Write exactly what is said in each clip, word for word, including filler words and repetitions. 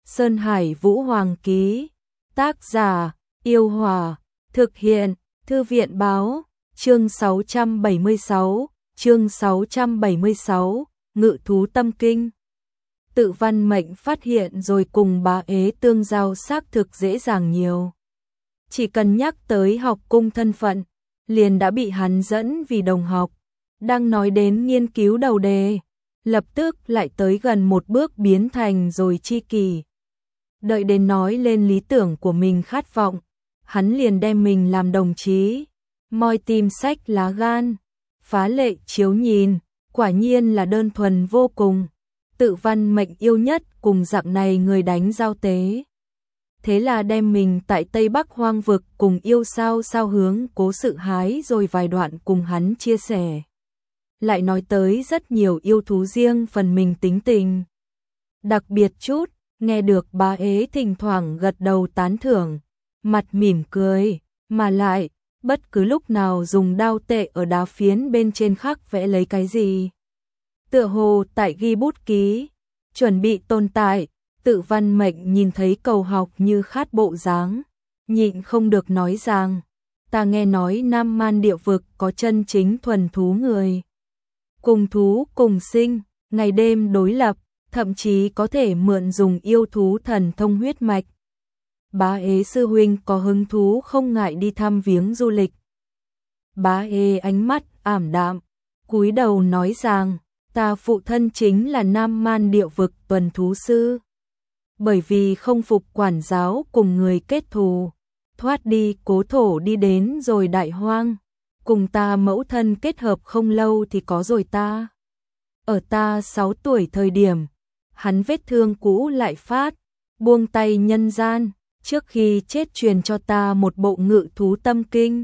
Sơn Hải Vũ Hoàng ký. Tác giả: Yêu Hòa. Thực hiện: Thư viện báo. Chương sáu trăm bảy mươi sáu. Chương sáu trăm bảy mươi sáu. Ngự thú tâm kinh. Tự Văn Mệnh phát hiện rồi cùng Bá Ế tương giao xác thực dễ dàng nhiều. Chỉ cần nhắc tới học cung thân phận, liền đã bị hắn dẫn vì đồng học. Đang nói đến nghiên cứu đầu đề, lập tức lại tới gần một bước biến thành rồi tri kỷ. Đợi đến nói lên lý tưởng của mình khát vọng, hắn liền đem mình làm đồng chí. Moi tim sách lá gan, phá lệ chiếu nhìn, quả nhiên là đơn thuần vô cùng. Tự Văn Mệnh yêu nhất cùng dạng này người đánh giao tế. Thế là đem mình tại Tây Bắc hoang vực cùng yêu sao sao hướng Cố Sự hái rồi vài đoạn cùng hắn chia sẻ. Lại nói tới rất nhiều yêu thú riêng phần mình tính tình. Đặc biệt chút, nghe được Bá Ế thỉnh thoảng gật đầu tán thưởng, mặt mỉm cười, mà lại, bất cứ lúc nào dùng đao tệ ở đá phiến bên trên khắc vẽ lấy cái gì. Tựa hồ tại ghi bút ký, chuẩn bị tồn tại. Tự Văn Mệnh nhìn thấy cầu học như khát bộ dáng, nhịn không được nói rằng, ta nghe nói Nam Man địa vực có chân chính thuần thú người. Cùng thú cùng sinh, ngày đêm đối lập, thậm chí có thể mượn dùng yêu thú thần thông huyết mạch. Bá Ế sư huynh có hứng thú không ngại đi thăm viếng du lịch. Bá Ế ánh mắt ảm đạm, cúi đầu nói rằng, ta phụ thân chính là Nam Man địa vực tuần thú sư. Bởi vì không phục quản giáo cùng người kết thù, thoát đi Cố Thổ đi đến rồi Đại Hoang, cùng ta mẫu thân kết hợp không lâu thì có rồi ta. Ở ta sáu tuổi thời điểm, hắn vết thương cũ lại phát, buông tay nhân gian, trước khi chết truyền cho ta một bộ ngự thú tâm kinh.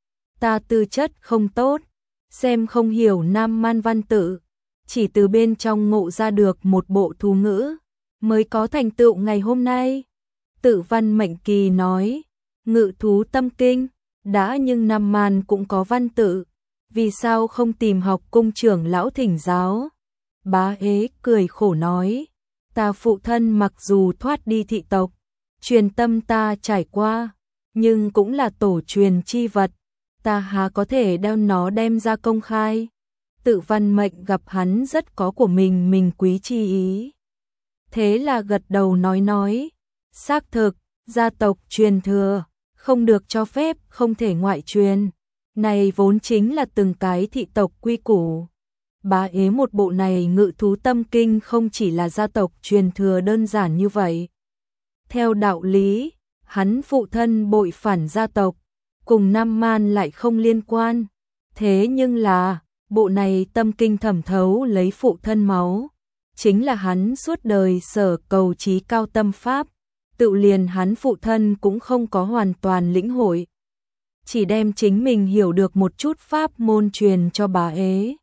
Ta tư chất không tốt, xem không hiểu Nam Man văn tự, chỉ từ bên trong ngộ ra được một bộ thú ngữ, mới có thành tựu ngày hôm nay. Tự Văn Mệnh kỳ nói, ngự thú tâm kinh, đã nhưng Nam Man cũng có văn tự, vì sao không tìm học cung trưởng lão thỉnh giáo? Bá Ế cười khổ nói, ta phụ thân mặc dù thoát đi thị tộc, truyền tâm ta trải qua, nhưng cũng là tổ truyền chi vật, ta há có thể đeo nó đem ra công khai. Tự Văn Mệnh gặp hắn rất có của mình mình quý chi ý. Thế là gật đầu nói nói, xác thực, gia tộc truyền thừa, không được cho phép, không thể ngoại truyền. Này vốn chính là từng cái thị tộc quy củ. Bá Ế một bộ này ngự thú tâm kinh không chỉ là gia tộc truyền thừa đơn giản như vậy. Theo đạo lý, hắn phụ thân bội phản gia tộc, cùng Nam Man lại không liên quan. Thế nhưng là, bộ này tâm kinh thẩm thấu lấy phụ thân máu, chính là hắn suốt đời sở cầu trí cao tâm pháp, tự liền hắn phụ thân cũng không có hoàn toàn lĩnh hội. Chỉ đem chính mình hiểu được một chút pháp môn truyền cho Bá Ế.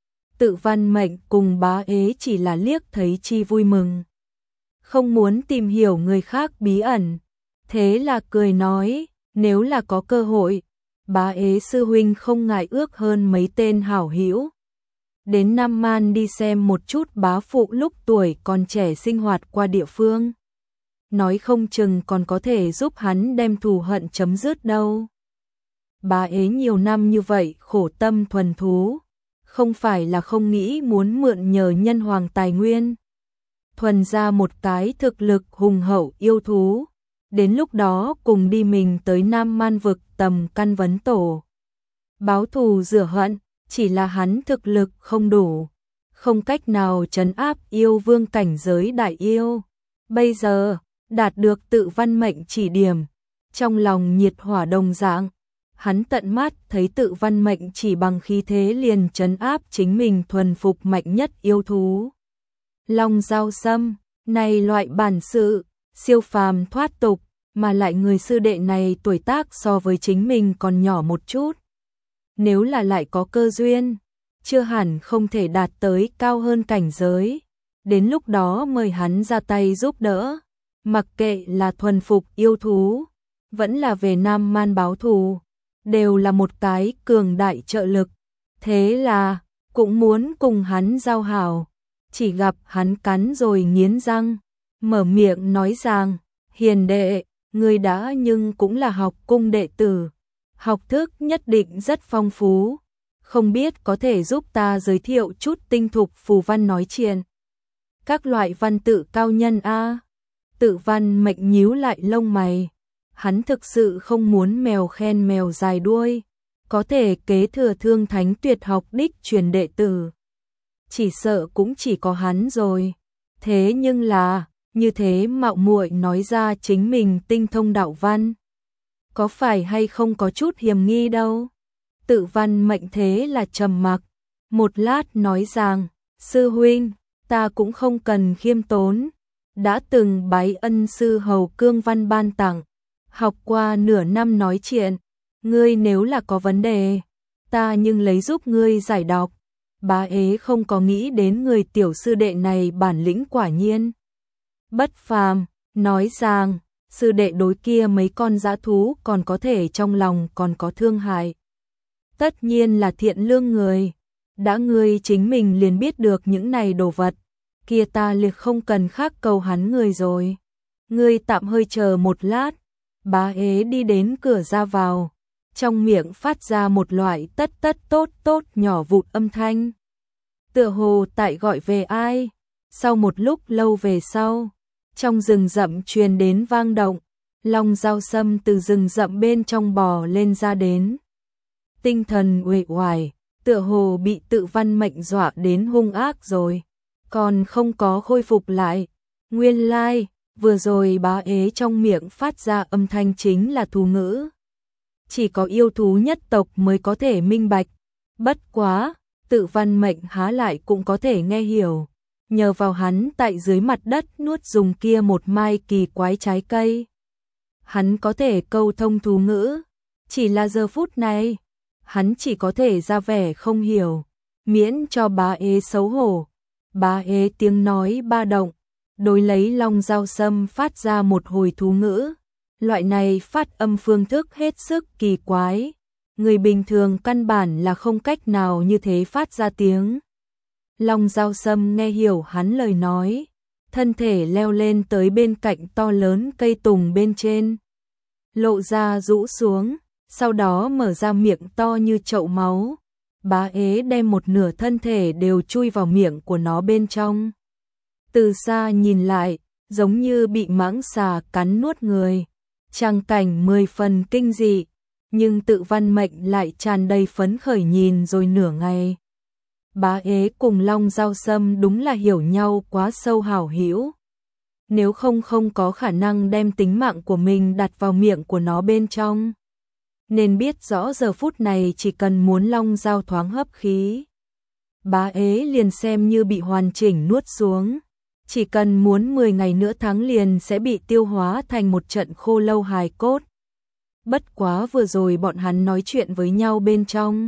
Tự Văn Mệnh cùng Bá Ế chỉ là liếc thấy chi vui mừng, không muốn tìm hiểu người khác bí ẩn. Thế là cười nói, nếu là có cơ hội, Bá Ế sư huynh không ngại ước hơn mấy tên hảo hữu, đến Nam Man đi xem một chút bá phụ lúc tuổi còn trẻ sinh hoạt qua địa phương. Nói không chừng còn có thể giúp hắn đem thù hận chấm dứt đâu. Bá Ế nhiều năm như vậy khổ tâm thuần thú, không phải là không nghĩ muốn mượn nhờ nhân hoàng tài nguyên, thuần ra một cái thực lực hùng hậu yêu thú, đến lúc đó cùng đi mình tới Nam Man vực tầm căn vấn tổ. Báo thù rửa hận, chỉ là hắn thực lực không đủ, không cách nào trấn áp yêu vương cảnh giới đại yêu. Bây giờ, đạt được Tự Văn Mệnh chỉ điểm, trong lòng nhiệt hỏa đồng dạng, hắn tận mắt thấy Tự Văn Mệnh chỉ bằng khí thế liền trấn áp chính mình thuần phục mạnh nhất yêu thú. Long Dao Sâm, này loại bản sự, siêu phàm thoát tục, mà lại người sư đệ này tuổi tác so với chính mình còn nhỏ một chút. Nếu là lại có cơ duyên, chưa hẳn không thể đạt tới cao hơn cảnh giới. Đến lúc đó mời hắn ra tay giúp đỡ, mặc kệ là thuần phục yêu thú, vẫn là về Nam Man báo thù, đều là một cái cường đại trợ lực. Thế là, cũng muốn cùng hắn giao hảo, chỉ gặp hắn cắn rồi nghiến răng, mở miệng nói rằng, hiền đệ, ngươi đã nhưng cũng là học cung đệ tử, học thức nhất định rất phong phú, không biết có thể giúp ta giới thiệu chút tinh thục phù văn nói chuyện. Các loại văn tự cao nhân a. Tự Văn Mệnh nhíu lại lông mày, hắn thực sự không muốn mèo khen mèo dài đuôi, có thể kế thừa Thương Thánh tuyệt học đích truyền đệ tử. Chỉ sợ cũng chỉ có hắn rồi. Thế nhưng là, như thế mạo muội nói ra chính mình tinh thông đạo văn. Có phải hay không có chút hiềm nghi đâu. Tự Văn Mệnh thế là trầm mặc, một lát nói rằng, sư huynh, ta cũng không cần khiêm tốn, đã từng bái ân sư hầu cương văn ban tặng, học qua nửa năm nói chuyện, ngươi nếu là có vấn đề, ta nhưng lấy giúp ngươi giải đọc. Bá ế không có nghĩ đến người tiểu sư đệ này bản lĩnh quả nhiên bất phàm, nói rằng, sư đệ đối kia mấy con dã thú còn có thể trong lòng còn có thương hại. Tất nhiên là thiện lương người, đã ngươi chính mình liền biết được những này đồ vật, kia ta liệt không cần khác cầu hắn người rồi. Ngươi tạm hơi chờ một lát, bá ế đi đến cửa ra vào, trong miệng phát ra một loại tất tất tốt tốt nhỏ vụt âm thanh. Tựa hồ tại gọi về ai. Sau một lúc lâu về sau, trong rừng rậm truyền đến vang động, Long Dao Sâm từ rừng rậm bên trong bò lên ra đến. Tinh thần uể oải, tựa hồ bị Tự Văn Mệnh dọa đến hung ác rồi, còn không có khôi phục lại. Nguyên lai, like, vừa rồi bá ế trong miệng phát ra âm thanh chính là thú ngữ. Chỉ có yêu thú nhất tộc mới có thể minh bạch. Bất quá, Tự Văn Mệnh há lại cũng có thể nghe hiểu. Nhờ vào hắn tại dưới mặt đất nuốt dùng kia một mai kỳ quái trái cây, hắn có thể câu thông thú ngữ. Chỉ là giờ phút này, hắn chỉ có thể ra vẻ không hiểu, miễn cho bá ế xấu hổ. Bá ế tiếng nói ba động, đối lấy Long Dao Sâm phát ra một hồi thú ngữ. Loại này phát âm phương thức hết sức kỳ quái, người bình thường căn bản là không cách nào như thế phát ra tiếng. Long Dao Sâm nghe hiểu hắn lời nói, thân thể leo lên tới bên cạnh to lớn cây tùng bên trên, lộ ra rũ xuống, sau đó mở ra miệng to như chậu máu. Bá ế đem một nửa thân thể đều chui vào miệng của nó bên trong. Từ xa nhìn lại, giống như bị mãng xà cắn nuốt người. Tràng cảnh mười phần kinh dị, nhưng Tự Văn Mệnh lại tràn đầy phấn khởi nhìn rồi nửa ngày. Bá ế cùng Long Dao Sâm đúng là hiểu nhau quá sâu hảo hữu. Nếu không không có khả năng đem tính mạng của mình đặt vào miệng của nó bên trong. Nên biết rõ giờ phút này chỉ cần muốn Long Dao thoáng hấp khí, bá ế liền xem như bị hoàn chỉnh nuốt xuống. Chỉ cần muốn mười ngày nữa tháng liền sẽ bị tiêu hóa thành một trận khô lâu hài cốt. Bất quá vừa rồi bọn hắn nói chuyện với nhau bên trong,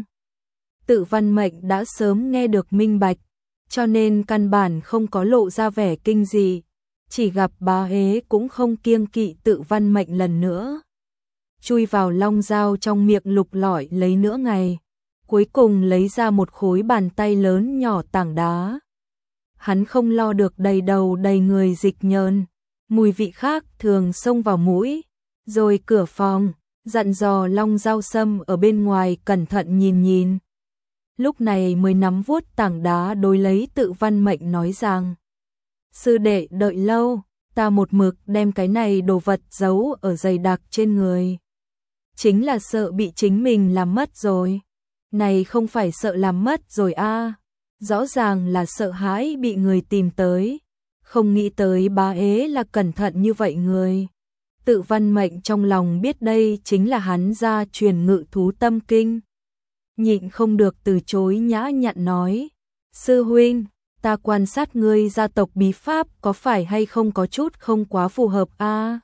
Tự Văn Mệnh đã sớm nghe được minh bạch, cho nên căn bản không có lộ ra vẻ kinh gì. Chỉ gặp bá ế cũng không kiêng kỵ Tự Văn Mệnh lần nữa, chui vào long dao trong miệng lục lọi lấy nửa ngày, cuối cùng lấy ra một khối bàn tay lớn nhỏ tảng đá. Hắn không lo được đầy đầu đầy người dịch nhờn, mùi vị khác thường xông vào mũi, rồi cửa phòng, dặn dò Long Dao Sâm ở bên ngoài cẩn thận nhìn nhìn. Lúc này mới nắm vuốt tảng đá đối lấy Tự Văn Mệnh nói rằng, sư đệ đợi lâu, ta một mực đem cái này đồ vật giấu ở dày đặc trên người. Chính là sợ bị chính mình làm mất rồi. Này không phải sợ làm mất rồi a, à. Rõ ràng là sợ hãi bị người tìm tới. Không nghĩ tới bá ế là cẩn thận như vậy người. Tự Văn Mệnh trong lòng biết đây chính là hắn gia truyền ngự thú tâm kinh. Nhịn không được từ chối nhã nhặn nói, sư huynh, ta quan sát ngươi gia tộc bí pháp có phải hay không có chút không quá phù hợp a? À?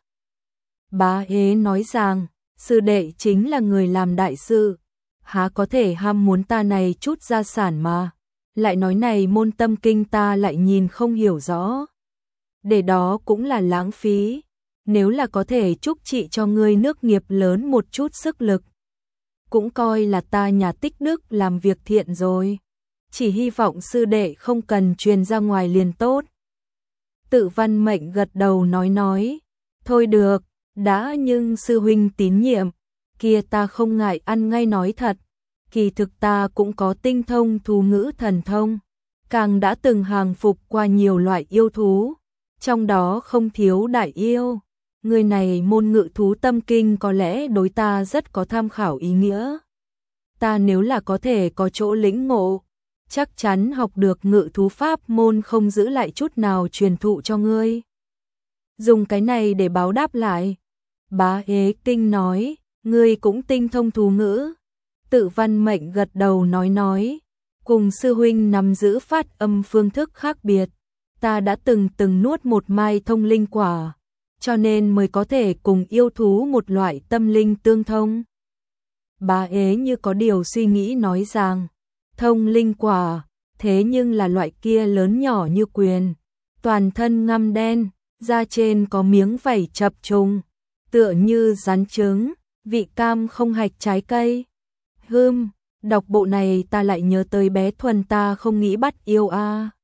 Bá ế nói rằng, sư đệ chính là người làm đại sự, há có thể ham muốn ta này chút gia sản mà. Lại nói này môn tâm kinh ta lại nhìn không hiểu rõ. Để đó cũng là lãng phí, nếu là có thể chúc trị cho ngươi nước nghiệp lớn một chút sức lực, cũng coi là ta nhà tích đức làm việc thiện rồi. Chỉ hy vọng sư đệ không cần truyền ra ngoài liền tốt. Tự Văn Mệnh gật đầu nói nói, thôi được, đã nhưng sư huynh tín nhiệm, kia ta không ngại ăn ngay nói thật, kỳ thực ta cũng có tinh thông thú ngữ thần thông, càng đã từng hàng phục qua nhiều loại yêu thú, trong đó không thiếu đại yêu. Người này môn ngự thú tâm kinh có lẽ đối ta rất có tham khảo ý nghĩa. Ta nếu là có thể có chỗ lĩnh ngộ, chắc chắn học được ngự thú pháp môn không giữ lại chút nào truyền thụ cho ngươi. Dùng cái này để báo đáp lại. Bá Ế Kinh nói, ngươi cũng tinh thông thú ngữ. Tự Văn Mệnh gật đầu nói nói, cùng sư huynh nắm giữ phát âm phương thức khác biệt. Ta đã từng từng nuốt một mai thông linh quả, cho nên mới có thể cùng yêu thú một loại tâm linh tương thông. Bá Ế như có điều suy nghĩ nói rằng, thông linh quả, thế nhưng là loại kia lớn nhỏ như quyền, toàn thân ngăm đen, da trên có miếng vảy chập trùng, tựa như rắn trứng, vị cam không hạch trái cây. Hưm, đọc bộ này ta lại nhớ tới bé Thuần ta không nghĩ bắt yêu a.